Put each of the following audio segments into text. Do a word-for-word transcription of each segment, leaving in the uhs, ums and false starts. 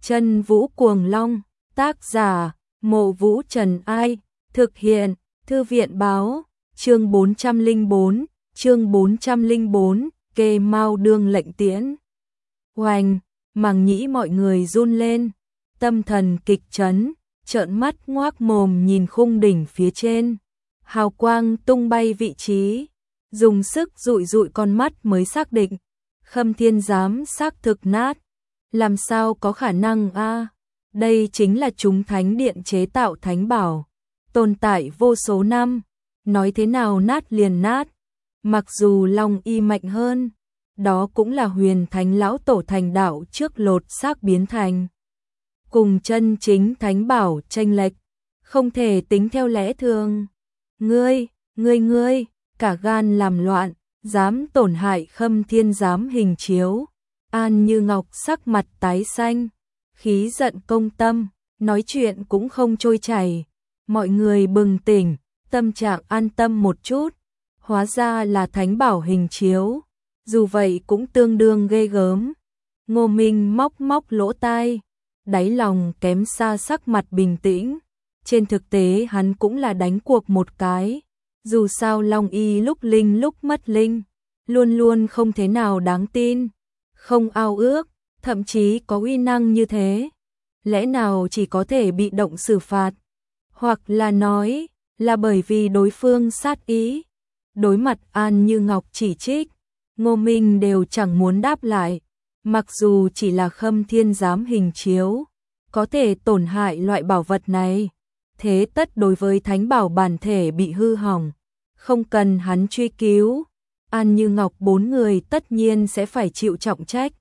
Chân Vũ Cuồng Long, tác giả, Mộ Vũ Trần Ai, thực hiện, Thư viện báo, chương bốn trăm lẻ bốn, chương bốn trăm lẻ bốn, Kê Mao Đương lệnh tiễn. Oanh, màng nhĩ mọi người run lên, tâm thần kịch chấn, trợn mắt ngoác mồm nhìn khung đỉnh phía trên, hào quang tung bay vị trí, dùng sức dụi dụi con mắt mới xác định, Khâm Thiên Giám xác thực nát, làm sao có khả năng a? À? Đây chính là chúng thánh điện chế tạo thánh bảo, tồn tại vô số năm, nói thế nào nát liền nát, mặc dù Long Y mạnh hơn, đó cũng là huyền thánh lão tổ thành đạo trước lột xác biến thành. Cùng chân chính thánh bảo chênh lệch, không thể tính theo lẽ thường. Ngươi, ngươi ngươi, cả gan làm loạn, dám tổn hại Khâm Thiên Giám hình chiếu. An Như Ngọc sắc mặt tái xanh, khí giận công tâm, nói chuyện cũng không trôi chảy. Mọi người bừng tỉnh, tâm trạng an tâm một chút, hóa ra là thánh bảo hình chiếu, dù vậy cũng tương đương ghê gớm. Ngô Minh móc móc lỗ tai, đáy lòng kém xa sắc mặt bình tĩnh. Trên thực tế hắn cũng là đánh cuộc một cái, dù sao Long Y lúc linh lúc mất linh, luôn luôn không thế nào đáng tin, không ao ước, thậm chí có uy năng như thế. Lẽ nào chỉ có thể bị động xử phạt, hoặc là nói là bởi vì đối phương sát ý. Đối mặt An Như Ngọc chỉ trích, Ngô Minh đều chẳng muốn đáp lại, mặc dù chỉ là Khâm Thiên Giám hình chiếu, có thể tổn hại loại bảo vật này, thế tất đối với thánh bảo bản thể bị hư hỏng, không cần hắn truy cứu, An Như Ngọc bốn người tất nhiên sẽ phải chịu trọng trách.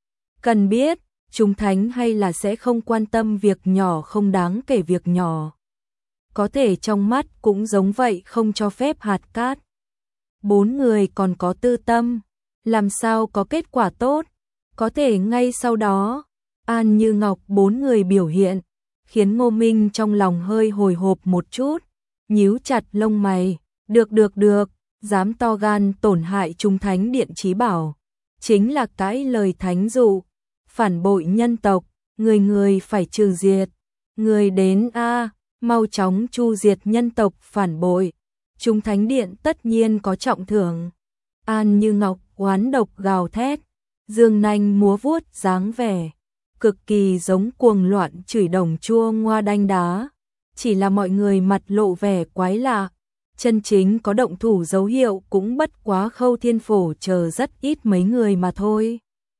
Cần biết, chúng thánh hay là sẽ không quan tâm việc nhỏ không đáng kể việc nhỏ. Có thể trong mắt cũng giống vậy không cho phép hạt cát. Bốn người còn có tư tâm, làm sao có kết quả tốt, có thể ngay sau đó, An Như Ngọc bốn người biểu hiện, khiến Ngô Minh trong lòng hơi hồi hộp một chút, nhíu chặt lông mày, được được được, dám to gan tổn hại chúng thánh điện chí bảo, chính là cãi lời thánh dụ, phản bội nhân tộc, người người phải trừ diệt, người đến a, mau chóng chu diệt nhân tộc phản bội, chúng thánh điện tất nhiên có trọng thưởng. An Như Ngọc oán độc gào thét, dương nanh múa vuốt dáng vẻ cực kỳ giống cuồng loạn chửi đồng chua ngoa đanh đá, chỉ là mọi người mặt lộ vẻ quái lạ, chân chính có động thủ dấu hiệu cũng bất quá Khâu Thiên Phổ chờ rất ít mấy người mà thôi.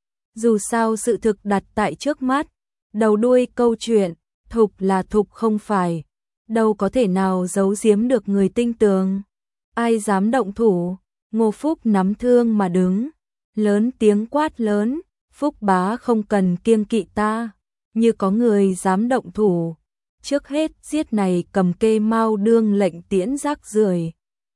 Dù sao sự thực đặt tại trước mắt, đầu đuôi câu chuyện, thục là thục không phải, đâu có thể nào giấu giếm được người tinh tường. Ai dám động thủ? Ngô Phúc nắm thương mà đứng, lớn tiếng quát lớn, Phúc bá không cần kiêng kỵ ta, như có người dám động thủ, trước hết giết này cầm Kê Mao Đương lệnh tiễn rác rưởi.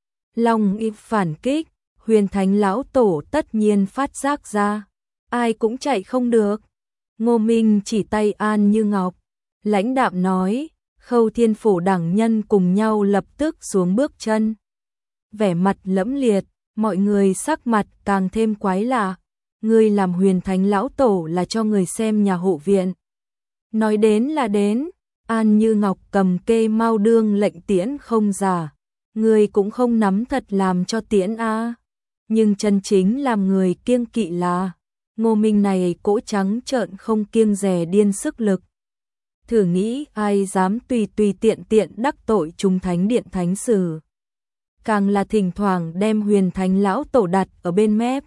Long Y phản kích, huyền thánh lão tổ tất nhiên phát giác ra, ai cũng chạy không được. Ngô Minh chỉ tay An Như Ngọc, lãnh đạm nói, Khâu Thiên Phổ đẳng nhân cùng nhau lập tức xuống bước chân. Vẻ mặt lẫm liệt, mọi người sắc mặt càng thêm quái lạ. Ngươi làm huyền thánh lão tổ là cho người xem nhà hộ viện. Nói đến là đến, An Như Ngọc cầm Kê Mao Đương lệnh tiễn không giả. Ngươi cũng không nắm thật làm cho tiễn a. Nhưng chân chính làm người kiêng kỵ là Ngô Minh này cỗ trắng trợn không kiêng dè điên sức lực. Thử nghĩ ai dám tùy tùy tiện tiện đắc tội chúng thánh điện thánh sử. Càng là thỉnh thoảng đem huyền thánh lão tổ đặt ở bên mép.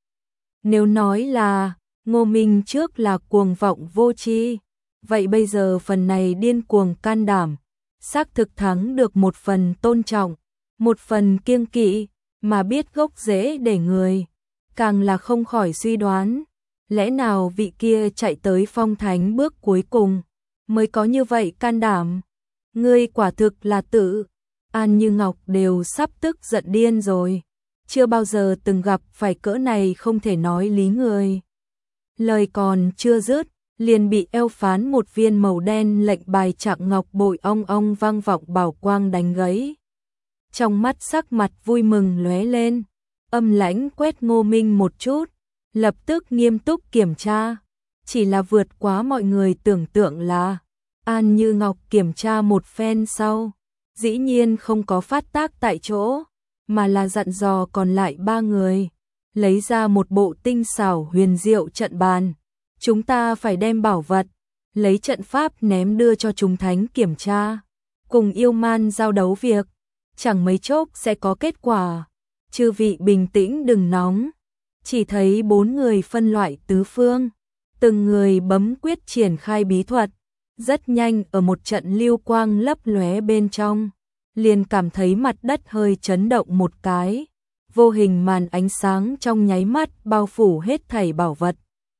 Nếu nói là Ngô Minh trước là cuồng vọng vô tri, vậy bây giờ phần này điên cuồng can đảm, xác thực thắng được một phần tôn trọng, một phần kiêng kỵ, mà biết gốc rễ để người, càng là không khỏi suy đoán, lẽ nào vị kia chạy tới phong thánh bước cuối cùng, mới có như vậy can đảm. Ngươi quả thực là tự, An Như Ngọc đều sắp tức giận điên rồi. Chưa bao giờ từng gặp phải cỡ này không thể nói lý người. Lời còn chưa dứt, liền bị eo phán một viên màu đen lệnh bài trạng ngọc bội ong ong vang vọng bảo quang đánh gãy. Trong mắt sắc mặt vui mừng lóe lên, âm lãnh quét Ngô Minh một chút, lập tức nghiêm túc kiểm tra. chỉ là vượt quá mọi người tưởng tượng là. An Như Ngọc kiểm tra một phen sau, dĩ nhiên không có phát tác tại chỗ, mà là dặn dò còn lại ba người, lấy ra một bộ tinh xảo huyền diệu trận bàn. Chúng ta phải đem bảo vật, lấy trận pháp ném đưa cho chúng thánh kiểm tra, cùng yêu man giao đấu việc, chẳng mấy chốc sẽ có kết quả. Chư vị bình tĩnh đừng nóng. Chỉ thấy bốn người phân loại tứ phương, từng người bấm quyết triển khai bí thuật, rất nhanh ở một trận lưu quang lấp lóe bên trong, liền cảm thấy mặt đất hơi chấn động một cái, vô hình màn ánh sáng trong nháy mắt bao phủ hết thảy bảo vật.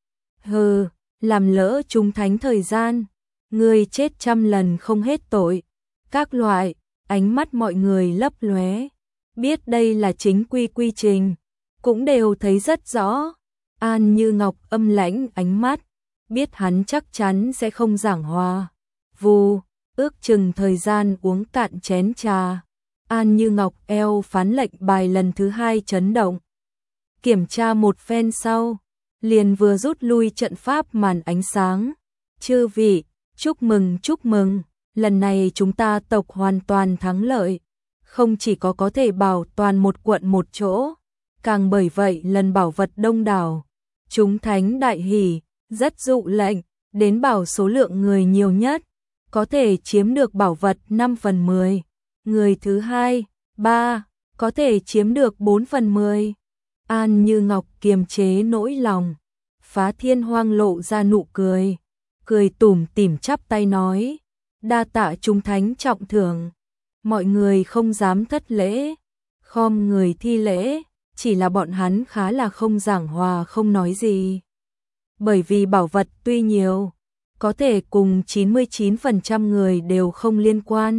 Hừ, làm lỡ chúng thánh thời gian, ngươi chết trăm lần không hết tội. Các loại, ánh mắt mọi người lấp lóe, biết đây là chính quy quy trình, cũng đều thấy rất rõ. An Như Ngọc âm lãnh ánh mắt, biết hắn chắc chắn sẽ không giảng hòa. Vù, ước chừng thời gian uống cạn chén trà, An Như Ngọc eo phán lệnh bài lần thứ hai chấn động. Kiểm tra một phen sau, liền vừa rút lui trận pháp màn ánh sáng. Chư vị, chúc mừng chúc mừng, lần này chúng ta tộc hoàn toàn thắng lợi, không chỉ có có thể bảo toàn một quận một chỗ, càng bởi vậy lần bảo vật đông đảo. Chúng thánh đại hỉ, rất dụ lệnh, đến bảo số lượng người nhiều nhất, có thể chiếm được bảo vật năm phần mười, người thứ hai, ba, có thể chiếm được bốn phần mười. An Như Ngọc kiềm chế nỗi lòng, Phá Thiên Hoang lộ ra nụ cười, cười tủm tỉm chắp tay nói, đa tạ chúng thánh trọng thưởng. Mọi người không dám thất lễ, khom người thi lễ, chỉ là bọn hắn khá là không giảng hòa không nói gì. Bởi vì bảo vật tuy nhiều, có thể cùng chín mươi chín phần trăm người đều không liên quan.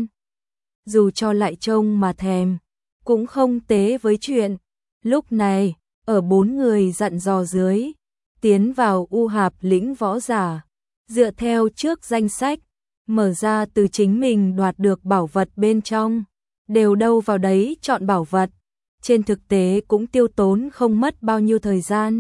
Dù cho lại trông mà thèm, cũng không tế với chuyện. Lúc này, ở bốn người dặn dò dưới, tiến vào U Hạp lĩnh võ giả, dựa theo trước danh sách, mở ra từ chính mình đoạt được bảo vật bên trong, đều đâu vào đấy chọn bảo vật. Trên thực tế cũng tiêu tốn không mất bao nhiêu thời gian.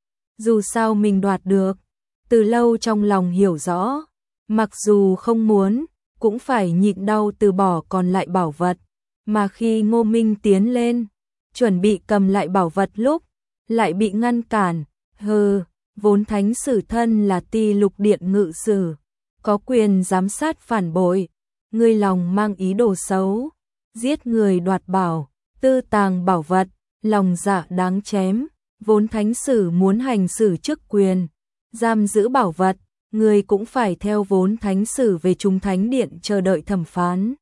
Dù sao mình đoạt được, từ lâu trong lòng hiểu rõ, mặc dù không muốn, cũng phải nhịn đau từ bỏ còn lại bảo vật. Mà khi Ngô Minh tiến lên, chuẩn bị cầm lại bảo vật lúc, lại bị ngăn cản. Hừ, vốn thánh sử thân là Ti Lục Điện ngự sử, có quyền giám sát phản bội, ngươi lòng mang ý đồ xấu, giết người đoạt bảo, tư tàng bảo vật, lòng dạ đáng chém. Vốn thánh sử muốn hành xử chức quyền, giam giữ bảo vật, người cũng phải theo vốn thánh sử về Trung Thánh Điện chờ đợi thẩm phán.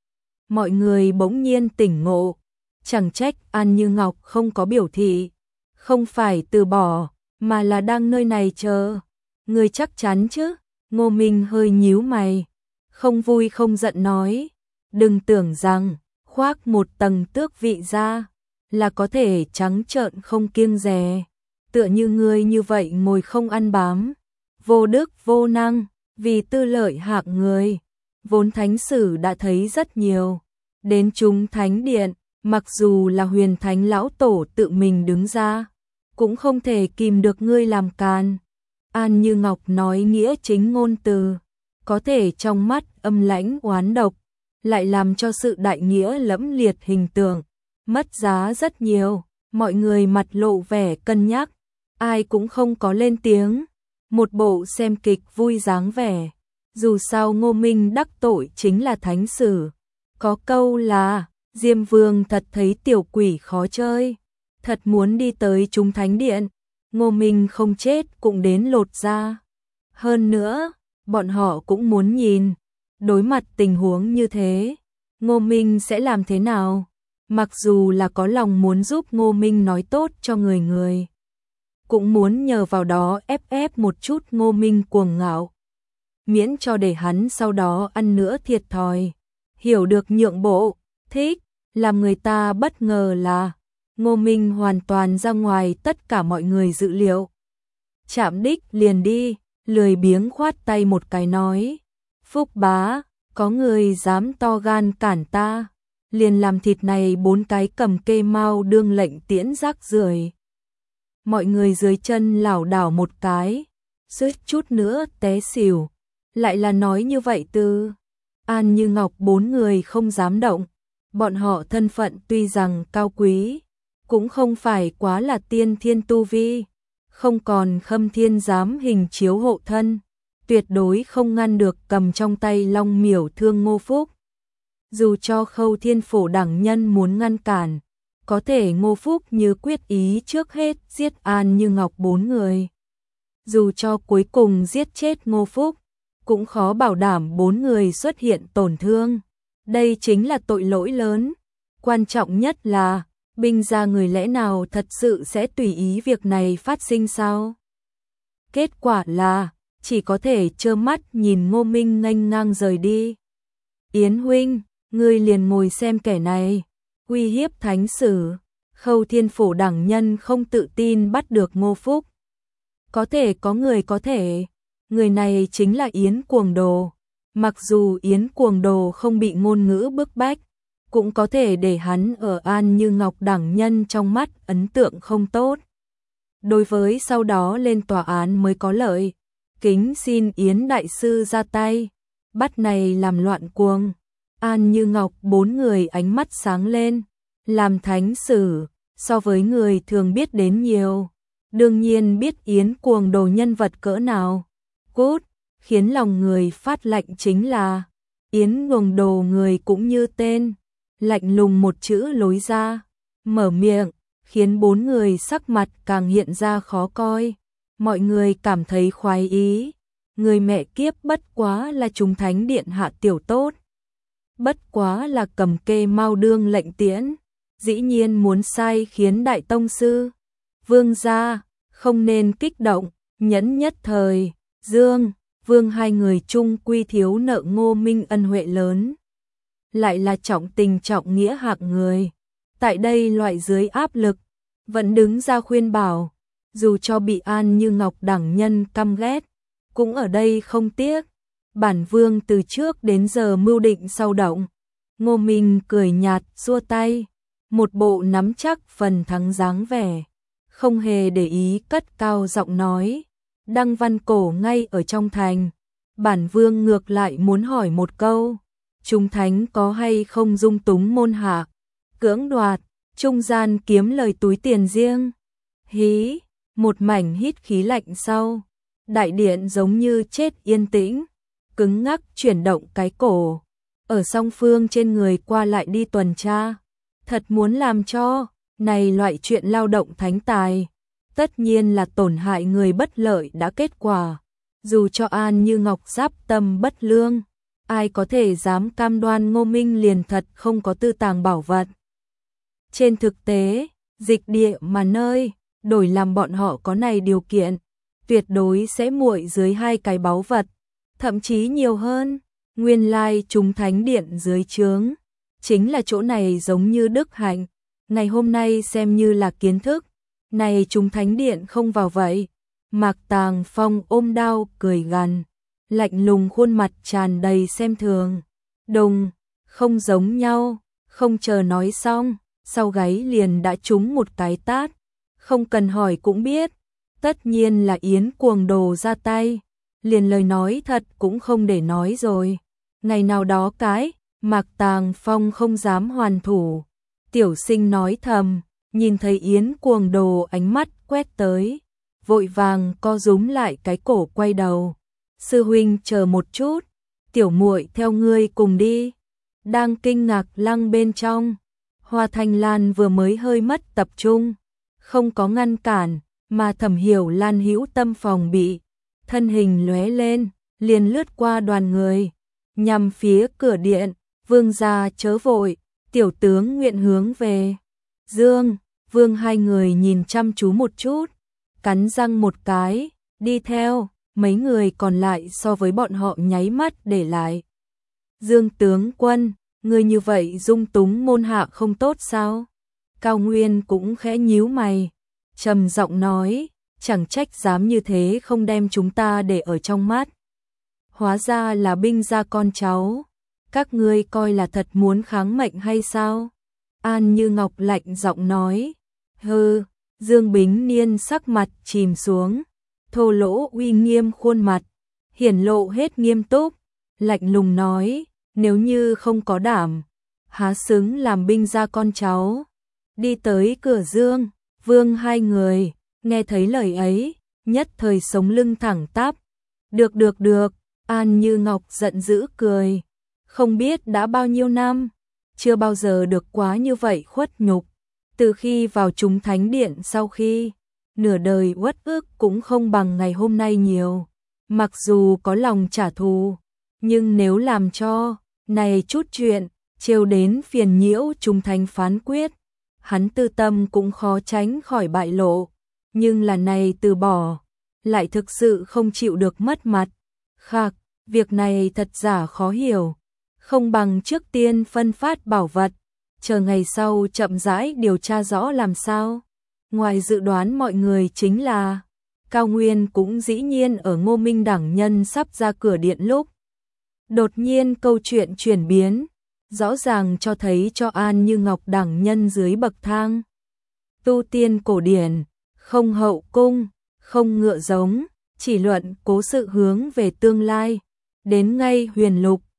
Mọi người bỗng nhiên tỉnh ngộ, chẳng trách An Như Ngọc không có biểu thị, không phải từ bỏ, mà là đang nơi này chờ. Người chắc chắn chứ? Ngô Minh hơi nhíu mày, không vui không giận nói, đừng tưởng rằng khoác một tầng tước vị ra là có thể trắng trợn không kiêng dè, tựa như ngươi như vậy ngồi không ăn bám, vô đức vô năng, vì tư lợi hạng người. Vốn thánh sử đã thấy rất nhiều, đến chúng thánh điện, mặc dù là huyền thánh lão tổ tự mình đứng ra, cũng không thể kìm được ngươi làm càn. An Như Ngọc nói nghĩa chính ngôn từ, có thể trong mắt âm lãnh oán độc, lại làm cho sự đại nghĩa lẫm liệt hình tượng mất giá rất nhiều. Mọi người mặt lộ vẻ cân nhắc, ai cũng không có lên tiếng, một bộ xem kịch vui dáng vẻ. Dù sao Ngô Minh đắc tội chính là thánh sử, có câu là Diêm Vương thật thấy tiểu quỷ khó chơi, thật muốn đi tới chúng thánh điện, Ngô Minh không chết cũng đến lột ra. Hơn nữa, bọn họ cũng muốn nhìn, đối mặt tình huống như thế, Ngô Minh sẽ làm thế nào. Mặc dù là có lòng muốn giúp Ngô Minh nói tốt cho người người, cũng muốn nhờ vào đó ép ép một chút Ngô Minh cuồng ngạo, miễn cho để hắn sau đó ăn nữa thiệt thòi. Hiểu được nhượng bộ, thích, làm người ta bất ngờ là Ngô Minh hoàn toàn ra ngoài tất cả mọi người dự liệu. Chạm đích liền đi, lười biếng khoát tay một cái nói, Phúc bá, có người dám to gan cản ta, liền làm thịt này bốn cái cầm kê mau đương lệnh tiễn rác rưởi. Mọi người dưới chân lảo đảo một cái, suýt chút nữa té xỉu. Lại là nói như vậy từ. An Như Ngọc bốn người không dám động. Bọn họ thân phận tuy rằng cao quý, cũng không phải quá là tiên thiên tu vi, không còn Khâm Thiên giám hình chiếu hộ thân, tuyệt đối không ngăn được cầm trong tay long miểu thương Ngô Phúc. Dù cho Khâu Thiên Phổ đẳng nhân muốn ngăn cản, có thể Ngô Phúc như quyết ý trước hết giết An Như Ngọc bốn người. Dù cho cuối cùng giết chết Ngô Phúc, cũng khó bảo đảm bốn người xuất hiện tổn thương. Đây chính là tội lỗi lớn. Quan trọng nhất là, binh gia người lẽ nào thật sự sẽ tùy ý việc này phát sinh sao? Kết quả là, chỉ có thể trơ mắt nhìn Ngô Minh nghênh ngang rời đi. Yến huynh, ngươi liền ngồi xem kẻ này, uy hiếp thánh sử. Khâu Thiên Phổ đẳng nhân không tự tin bắt được Ngô Phúc. Có thể có người có thể, người này chính là Yến Cuồng Đồ. Mặc dù Yến Cuồng Đồ không bị ngôn ngữ bức bách, cũng có thể để hắn ở An Như Ngọc đẳng nhân trong mắt ấn tượng không tốt. Đối với sau đó lên tòa án mới có lợi, kính xin Yến đại sư ra tay, bắt này làm loạn cuồng. An Như Ngọc bốn người ánh mắt sáng lên, làm thánh sử, so với người thường biết đến nhiều, đương nhiên biết Yến Cuồng Đồ nhân vật cỡ nào. Cút, khiến lòng người phát lạnh chính là Yến Cuồng Đồ người cũng như tên, lạnh lùng một chữ lối ra, mở miệng, khiến bốn người sắc mặt càng hiện ra khó coi. Mọi người cảm thấy khoái ý, người mẹ kiếp bất quá là chúng thánh điện hạ tiểu tốt, bất quá là cầm kê mau đương lệnh tiễn, dĩ nhiên muốn sai khiến đại tông sư. Vương gia, không nên kích động, nhẫn nhất thời, Dương, Vương hai người chung quy thiếu nợ Ngô Minh ân huệ lớn. Lại là trọng tình trọng nghĩa hạng người. Tại đây loại dưới áp lực, vẫn đứng ra khuyên bảo, dù cho bị An Như Ngọc đẳng nhân căm ghét, cũng ở đây không tiếc. Bản Vương từ trước đến giờ mưu định sau động. Ngô Minh cười nhạt xua tay, một bộ nắm chắc phần thắng dáng vẻ, không hề để ý cất cao giọng nói, Đăng Văn Cổ ngay ở trong thành. Bản Vương ngược lại muốn hỏi một câu, chúng thánh có hay không dung túng môn hạ, cưỡng đoạt, trung gian kiếm lời túi tiền riêng? Hí, một mảnh hít khí lạnh sau, đại điện giống như chết yên tĩnh, cứng ngắc chuyển động cái cổ, ở song phương trên người qua lại đi tuần tra, thật muốn làm cho này loại chuyện lao động thánh tài, tất nhiên là tổn hại người bất lợi đã kết quả. Dù cho An Như Ngọc giáp tâm bất lương, ai có thể dám cam đoan Ngô Minh liền thật không có tư tàng bảo vật. Trên thực tế, dịch địa mà nơi, đổi làm bọn họ có này điều kiện, tuyệt đối sẽ muội dưới hai cái báu vật, thậm chí nhiều hơn. Nguyên lai chúng thánh điện dưới trướng, chính là chỗ này giống như đức hạnh, ngày hôm nay xem như là kiến thức, này chúng thánh điện không vào vậy. Mạc Tàng Phong ôm đao cười gằn, lạnh lùng khuôn mặt tràn đầy xem thường. Đùng, không giống nhau, không chờ nói xong, sau gáy liền đã trúng một cái tát, không cần hỏi cũng biết, tất nhiên là Yến Cuồng Đồ ra tay, liền lời nói thật cũng không để nói rồi. Ngày nào đó cái, Mạc Tàng Phong không dám hoàn thủ, tiểu sinh nói thầm, nhìn thấy Yến Cuồng Đồ ánh mắt quét tới, vội vàng co rúm lại cái cổ quay đầu. Sư huynh chờ một chút, tiểu muội theo ngươi cùng đi. Đang kinh ngạc lăng bên trong, Hoa Thanh Lan vừa mới hơi mất tập trung, không có ngăn cản, mà Thẩm Hiểu Lan hữu tâm phòng bị, thân hình lóe lên, liền lướt qua đoàn người, nhằm phía cửa điện. Vương gia chớ vội, tiểu tướng nguyện hướng về. Dương, Vương hai người nhìn chăm chú một chút, cắn răng một cái, đi theo. Mấy người còn lại so với bọn họ nháy mắt để lại. Dương tướng quân, người như vậy dung túng môn hạ không tốt sao? Cao Nguyên cũng khẽ nhíu mày, trầm giọng nói, chẳng trách dám như thế không đem chúng ta để ở trong mắt. Hóa ra là binh gia con cháu, các ngươi coi là thật muốn kháng mệnh hay sao? An Như Ngọc lạnh giọng nói, hừ. Dương Bính Niên sắc mặt chìm xuống, thô lỗ uy nghiêm khuôn mặt, hiển lộ hết nghiêm túc, lạnh lùng nói, nếu như không có đảm, há xứng làm binh gia con cháu. Đi tới cửa Dương, Vương hai người, nghe thấy lời ấy, nhất thời sống lưng thẳng tắp. Được được được, An Như Ngọc giận dữ cười. Không biết đã bao nhiêu năm, chưa bao giờ được quá như vậy khuất nhục. Từ khi vào chúng thánh điện sau khi, nửa đời uất ức cũng không bằng ngày hôm nay nhiều. Mặc dù có lòng trả thù, nhưng nếu làm cho, này chút chuyện, trêu đến phiền nhiễu chúng thánh phán quyết, hắn tư tâm cũng khó tránh khỏi bại lộ. Nhưng là này từ bỏ, lại thực sự không chịu được mất mặt. Khạc, việc này thật giả khó hiểu, không bằng trước tiên phân phát bảo vật, chờ ngày sau chậm rãi điều tra rõ làm sao. Ngoài dự đoán mọi người chính là, Cao Nguyên cũng dĩ nhiên ở Ngô Minh đẳng nhân sắp ra cửa điện lúc. Đột nhiên câu chuyện chuyển biến, rõ ràng cho thấy cho An Như Ngọc đẳng nhân dưới bậc thang. Tu tiên cổ điển, không hậu cung, không ngựa giống, chỉ luận cố sự hướng về tương lai. Đến ngay huyền lục,